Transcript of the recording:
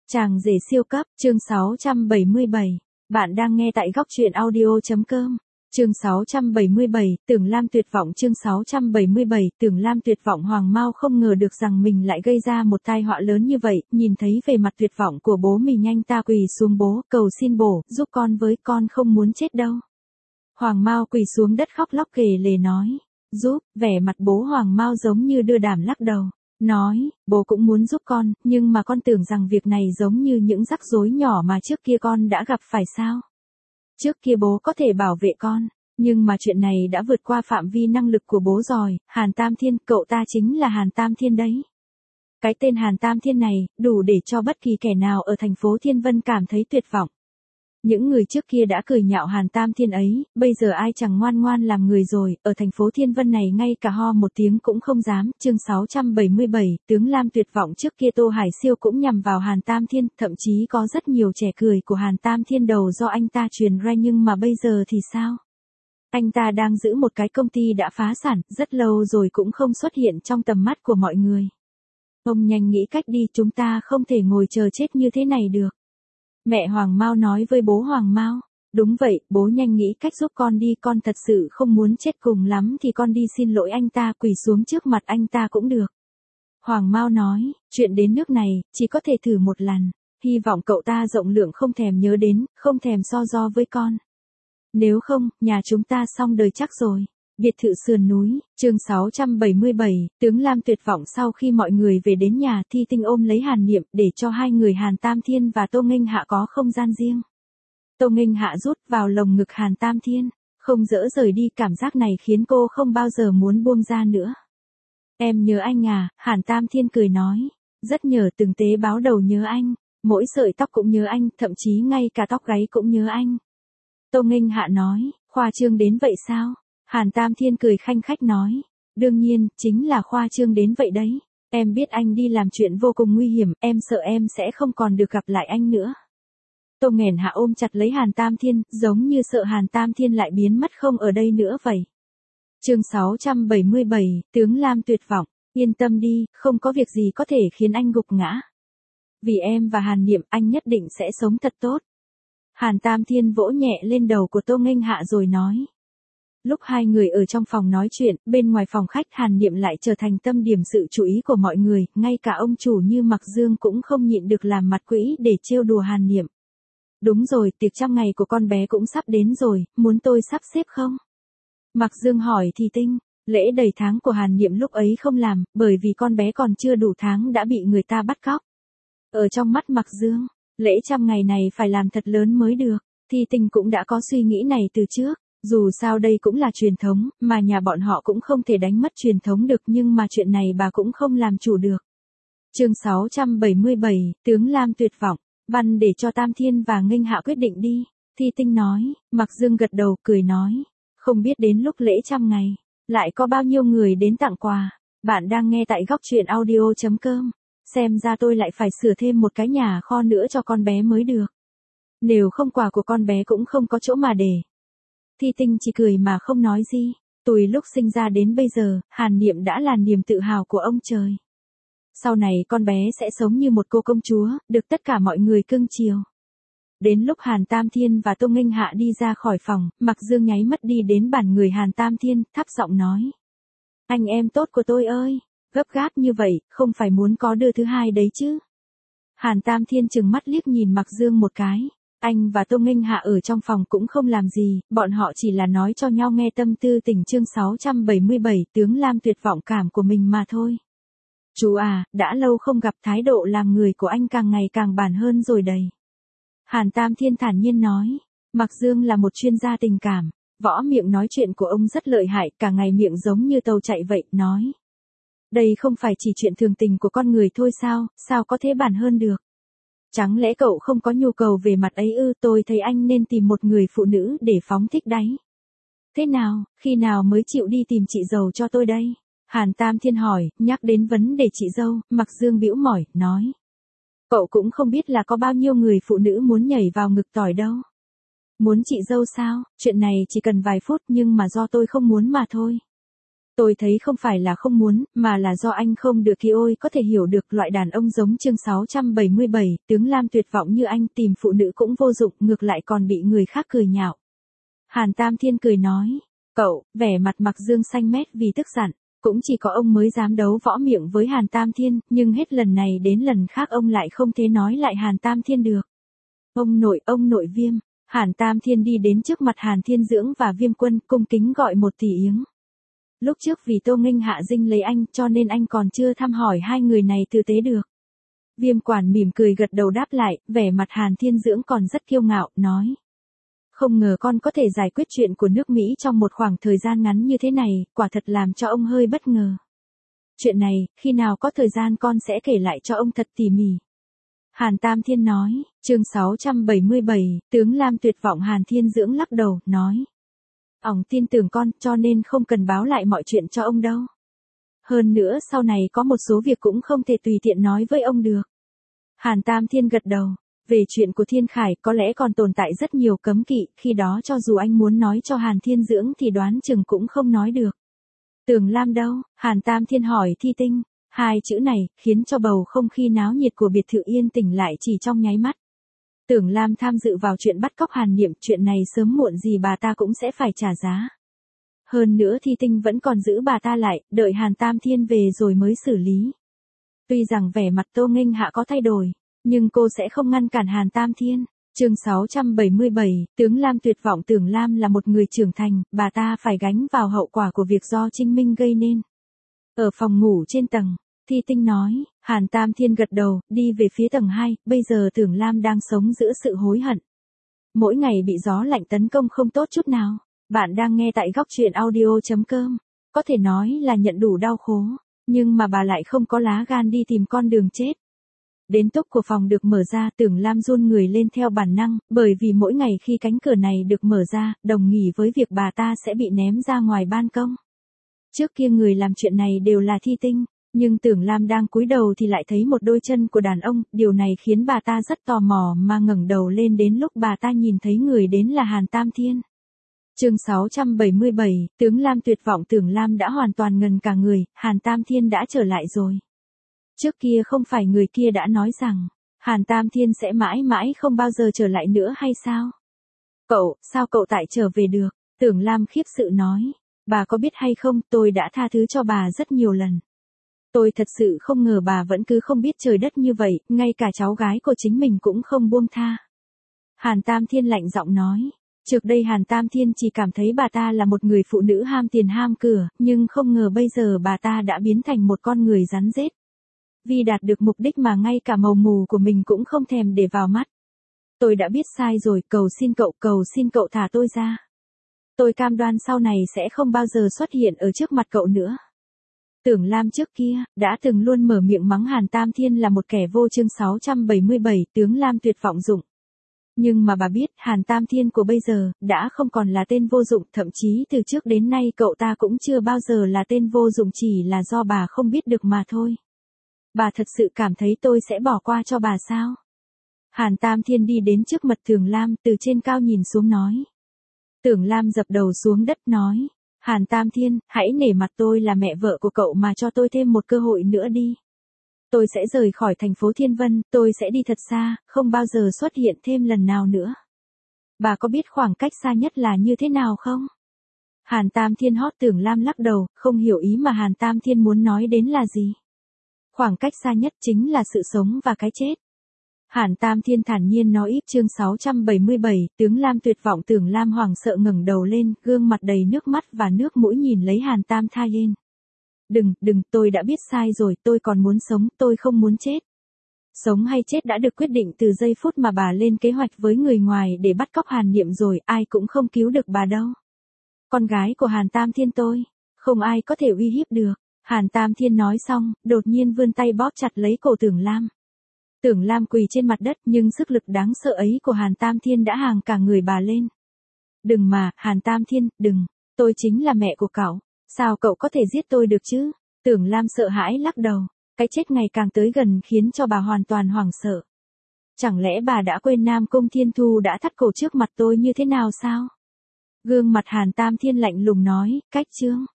Chàng rể siêu cấp, chương 677. Bạn đang nghe tại góc truyện audio.com. Chương 677, Tưởng Lam tuyệt vọng. Chương 677, Tưởng Lam tuyệt vọng. Hoàng Mao không ngờ được rằng mình lại gây ra một tai họa lớn như vậy, nhìn thấy vẻ mặt tuyệt vọng của bố mình, anh ta quỳ xuống: bố, cầu xin bố, giúp con với, con không muốn chết đâu. Hoàng Mao quỳ xuống đất khóc lóc kể lể nói: giúp. Vẻ mặt bố Hoàng Mao giống như đưa đàm lắc đầu. Nói, bố cũng muốn giúp con, nhưng mà con tưởng rằng việc này giống như những rắc rối nhỏ mà trước kia con đã gặp phải sao? Trước kia bố có thể bảo vệ con, nhưng mà chuyện này đã vượt qua phạm vi năng lực của bố rồi. Hàn Tam Thiên, cậu ta chính là Hàn Tam Thiên đấy. Cái tên Hàn Tam Thiên này, đủ để cho bất kỳ kẻ nào ở thành phố Thiên Vân cảm thấy tuyệt vọng. Những người trước kia đã cười nhạo Hàn Tam Thiên ấy, bây giờ ai chẳng ngoan ngoan làm người rồi, ở thành phố Thiên Vân này ngay cả ho một tiếng cũng không dám. Chương 677, Tướng Lam tuyệt vọng. Trước kia Tô Hải Siêu cũng nhằm vào Hàn Tam Thiên, thậm chí có rất nhiều trẻ cười của Hàn Tam Thiên đầu do anh ta truyền ra, nhưng mà bây giờ thì sao? Anh ta đang giữ một cái công ty đã phá sản, rất lâu rồi cũng không xuất hiện trong tầm mắt của mọi người. Ông nhanh nghĩ cách đi, chúng ta không thể ngồi chờ chết như thế này được. Mẹ Hoàng Mao nói với bố Hoàng Mao: đúng vậy, bố nhanh nghĩ cách giúp con đi, con thật sự không muốn chết, cùng lắm thì con đi xin lỗi anh ta, quỳ xuống trước mặt anh ta cũng được. Hoàng Mao nói, chuyện đến nước này, chỉ có thể thử một lần, hy vọng cậu ta rộng lượng không thèm nhớ đến, không thèm so đo với con. Nếu không, nhà chúng ta xong đời chắc rồi. Biệt thự sườn núi. Chương 677, Tướng Lam tuyệt vọng. Sau khi mọi người về đến nhà, Thi Tinh ôm lấy Hàn Niệm, để cho hai người Hàn Tam Thiên và Tô Nghênh Hạ có không gian riêng. Tô Nghênh Hạ rút vào lồng ngực Hàn Tam Thiên, không dỡ rời đi, cảm giác này khiến cô không bao giờ muốn buông ra nữa. Em nhớ anh à? Hàn Tam Thiên cười nói. Rất nhớ, từng tế bào đầu nhớ anh, mỗi sợi tóc cũng nhớ anh, thậm chí ngay cả tóc gáy cũng nhớ anh. Tô Nghênh Hạ nói, khoa trương đến vậy sao? Hàn Tam Thiên cười khanh khách nói, đương nhiên, chính là khoa trương đến vậy đấy. Em biết anh đi làm chuyện vô cùng nguy hiểm, em sợ em sẽ không còn được gặp lại anh nữa. Tô Nghênh Hạ ôm chặt lấy Hàn Tam Thiên, giống như sợ Hàn Tam Thiên lại biến mất không ở đây nữa vậy. Chương 677, Tướng Lam tuyệt vọng. Yên tâm đi, không có việc gì có thể khiến anh gục ngã. Vì em và Hàn Niệm, anh nhất định sẽ sống thật tốt. Hàn Tam Thiên vỗ nhẹ lên đầu của Tô Nghênh Hạ rồi nói. Lúc hai người ở trong phòng nói chuyện, bên ngoài phòng khách Hàn Niệm lại trở thành tâm điểm sự chú ý của mọi người, ngay cả ông chủ như Mạc Dương cũng không nhịn được làm mặt quỹ để trêu đùa Hàn Niệm. Đúng rồi, tiệc 100 ngày của con bé cũng sắp đến rồi, muốn tôi sắp xếp không? Mạc Dương hỏi Thi Tinh. Lễ đầy tháng của Hàn Niệm lúc ấy không làm, bởi vì con bé còn chưa đủ tháng đã bị người ta bắt cóc. Ở trong mắt Mạc Dương, lễ 100 ngày này phải làm thật lớn mới được. Thi Tinh cũng đã có suy nghĩ này từ trước. Dù sao đây cũng là truyền thống, mà nhà bọn họ cũng không thể đánh mất truyền thống được, nhưng mà chuyện này bà cũng không làm chủ được. Chương 677, Tướng Lam tuyệt vọng. Văn để cho Tam Thiên và Nghênh Hạ quyết định đi. Thi Tinh nói. Mạc Dương gật đầu, cười nói. Không biết đến lúc lễ 100 ngày, lại có bao nhiêu người đến tặng quà. Bạn đang nghe tại góc truyện audio.com. Xem ra tôi lại phải sửa thêm một cái nhà kho nữa cho con bé mới được. Nếu không quà của con bé cũng không có chỗ mà để. Thi Tinh chỉ cười mà không nói gì. Từ lúc sinh ra đến bây giờ, Hàn Niệm đã là niềm tự hào của ông trời. Sau này con bé sẽ sống như một cô công chúa, được tất cả mọi người cưng chiều. Đến lúc Hàn Tam Thiên và Tô Nghênh Hạ đi ra khỏi phòng, Mạc Dương nháy mắt đi đến bàn người Hàn Tam Thiên, thấp giọng nói. Anh em tốt của tôi ơi, gấp gáp như vậy, không phải muốn có đứa thứ hai đấy chứ? Hàn Tam Thiên trừng mắt liếc nhìn Mạc Dương một cái. Anh và Tô Nghênh Hạ ở trong phòng cũng không làm gì, bọn họ chỉ là nói cho nhau nghe tâm tư tình. Chương 677, Tướng Lam tuyệt vọng cảm của mình mà thôi. Chú à, đã lâu không gặp, thái độ làm người của anh càng ngày càng bản hơn rồi đầy. Hàn Tam Thiên thản nhiên nói. Mạc Dương là một chuyên gia tình cảm, võ miệng nói chuyện của ông rất lợi hại, cả ngày miệng giống như tàu chạy vậy, nói. Đây không phải chỉ chuyện thường tình của con người thôi sao, sao có thể bản hơn được? Chẳng lẽ cậu không có nhu cầu về mặt ấy ư? Tôi thấy anh nên tìm một người phụ nữ để phóng thích đấy. Thế nào, khi nào mới chịu đi tìm chị dâu cho tôi đây? Hàn Tam Thiên hỏi. Nhắc đến vấn đề chị dâu, Mạc Dương bĩu mỏi, nói. Cậu cũng không biết là có bao nhiêu người phụ nữ muốn nhảy vào ngực tỏi đâu. Muốn chị dâu sao? Chuyện này chỉ cần vài phút, nhưng mà do tôi không muốn mà thôi. Tôi thấy không phải là không muốn, mà là do anh không được. Thì ôi có thể hiểu được loại đàn ông giống chương 677, tướng Lam tuyệt vọng như anh tìm phụ nữ cũng vô dụng, ngược lại còn bị người khác cười nhạo. Hàn Tam Thiên cười nói, cậu, vẻ mặt Mặc Dương xanh mét vì tức giận. Cũng chỉ có ông mới dám đấu võ miệng với Hàn Tam Thiên, nhưng hết lần này đến lần khác ông lại không thể nói lại Hàn Tam Thiên được. Ông nội Viêm. Hàn Tam Thiên đi đến trước mặt Hàn Thiên Dưỡng và Viêm Quân, cung kính gọi một tỷ yếng. Lúc trước vì Tô Nghênh hạ dinh lấy anh cho nên anh còn chưa thăm hỏi hai người này tử tế được. Viêm Quản mỉm cười gật đầu đáp lại, vẻ mặt Hàn Thiên Dưỡng còn rất kiêu ngạo, nói. Không ngờ con có thể giải quyết chuyện của nước Mỹ trong một khoảng thời gian ngắn như thế này, quả thật làm cho ông hơi bất ngờ. Chuyện này, khi nào có thời gian con sẽ kể lại cho ông thật tỉ mỉ. Hàn Tam Thiên nói, chương 677, tướng Lam tuyệt vọng. Hàn Thiên Dưỡng lắc đầu, nói. Ổng tin tưởng con, cho nên không cần báo lại mọi chuyện cho ông đâu. Hơn nữa sau này có một số việc cũng không thể tùy tiện nói với ông được. Hàn Tam Thiên gật đầu. Về chuyện của Thiên Khải có lẽ còn tồn tại rất nhiều cấm kỵ, khi đó cho dù anh muốn nói cho Hàn Thiên Dưỡng thì đoán chừng cũng không nói được. Tưởng Lam đâu? Hàn Tam Thiên hỏi Thi Tinh. Hai chữ này, khiến cho bầu không khí náo nhiệt của biệt thự yên tĩnh lại chỉ trong nháy mắt. Tưởng Lam tham dự vào chuyện bắt cóc Hàn Niệm, chuyện này sớm muộn gì bà ta cũng sẽ phải trả giá. Hơn nữa Thi Tinh vẫn còn giữ bà ta lại, đợi Hàn Tam Thiên về rồi mới xử lý. Tuy rằng vẻ mặt Tô Nghênh Hạ có thay đổi, nhưng cô sẽ không ngăn cản Hàn Tam Thiên. Chương 677, tướng Lam tuyệt vọng. Tưởng Lam là một người trưởng thành, bà ta phải gánh vào hậu quả của việc do Trinh Minh gây nên. Ở phòng ngủ trên tầng, Thi Tinh nói, Hàn Tam Thiên gật đầu, đi về phía tầng 2, bây giờ Tưởng Lam đang sống giữa sự hối hận. Mỗi ngày bị gió lạnh tấn công không tốt chút nào. Bạn đang nghe tại góc truyện audio.com. Có thể nói là nhận đủ đau khổ, nhưng mà bà lại không có lá gan đi tìm con đường chết. Đến túc của phòng được mở ra, Tưởng Lam run người lên theo bản năng, bởi vì mỗi ngày khi cánh cửa này được mở ra, đồng nghĩa với việc bà ta sẽ bị ném ra ngoài ban công. Trước kia người làm chuyện này đều là Thi Tinh, nhưng Tưởng Lam đang cúi đầu thì lại thấy một đôi chân của đàn ông, điều này khiến bà ta rất tò mò mà ngẩng đầu lên đến lúc bà ta nhìn thấy người đến là Hàn Tam Thiên. Chương 677, tướng Lam tuyệt vọng. Tưởng Lam đã hoàn toàn ngần cả người, Hàn Tam Thiên đã trở lại rồi. Trước kia không phải người kia đã nói rằng, Hàn Tam Thiên sẽ mãi mãi không bao giờ trở lại nữa hay sao? Sao cậu tại trở về được? Tưởng Lam khiếp sự nói, bà có biết hay không, tôi đã tha thứ cho bà rất nhiều lần. Tôi thật sự không ngờ bà vẫn cứ không biết trời đất như vậy, ngay cả cháu gái của chính mình cũng không buông tha. Hàn Tam Thiên lạnh giọng nói. Trước đây Hàn Tam Thiên chỉ cảm thấy bà ta là một người phụ nữ ham tiền ham cửa, nhưng không ngờ bây giờ bà ta đã biến thành một con người rắn rết. Vì đạt được mục đích mà ngay cả màu mù của mình cũng không thèm để vào mắt. Tôi đã biết sai rồi, cầu xin cậu thả tôi ra. Tôi cam đoan sau này sẽ không bao giờ xuất hiện ở trước mặt cậu nữa. Tưởng Lam trước kia, đã từng luôn mở miệng mắng Hàn Tam Thiên là một kẻ vô. Chương 677, tướng Lam tuyệt vọng dụng. Nhưng mà bà biết, Hàn Tam Thiên của bây giờ, đã không còn là tên vô dụng, thậm chí từ trước đến nay cậu ta cũng chưa bao giờ là tên vô dụng, chỉ là do bà không biết được mà thôi. Bà thật sự cảm thấy tôi sẽ bỏ qua cho bà sao? Hàn Tam Thiên đi đến trước mặt Tưởng Lam, từ trên cao nhìn xuống nói. Tưởng Lam dập đầu xuống đất nói, Hàn Tam Thiên, hãy nể mặt tôi là mẹ vợ của cậu mà cho tôi thêm một cơ hội nữa đi. Tôi sẽ rời khỏi thành phố Thiên Vân, tôi sẽ đi thật xa, không bao giờ xuất hiện thêm lần nào nữa. Bà có biết khoảng cách xa nhất là như thế nào không? Hàn Tam Thiên hót. Tưởng Lam lắc đầu, không hiểu ý mà Hàn Tam Thiên muốn nói đến là gì. Khoảng cách xa nhất chính là sự sống và cái chết. Hàn Tam Thiên thản nhiên nói. Chương 677, tướng Lam tuyệt vọng. Tưởng Lam hoảng sợ ngẩng đầu lên, gương mặt đầy nước mắt và nước mũi nhìn lấy Hàn Tam Thiên. Đừng, tôi đã biết sai rồi, tôi còn muốn sống, tôi không muốn chết. Sống hay chết đã được quyết định từ giây phút mà bà lên kế hoạch với người ngoài để bắt cóc Hàn Niệm rồi, ai cũng không cứu được bà đâu. Con gái của Hàn Tam Thiên tôi, không ai có thể uy hiếp được. Hàn Tam Thiên nói xong, đột nhiên vươn tay bóp chặt lấy cổ Tưởng Lam. Tưởng Lam quỳ trên mặt đất, nhưng sức lực đáng sợ ấy của Hàn Tam Thiên đã hàng cả người bà lên. Đừng mà, Hàn Tam Thiên, đừng, tôi chính là mẹ của cậu, sao cậu có thể giết tôi được chứ? Tưởng Lam sợ hãi lắc đầu, cái chết ngày càng tới gần khiến cho bà hoàn toàn hoảng sợ. Chẳng lẽ bà đã quên Nam Cung Thiên Thu đã thắt cổ trước mặt tôi như thế nào sao? Gương mặt Hàn Tam Thiên lạnh lùng nói, cách chương.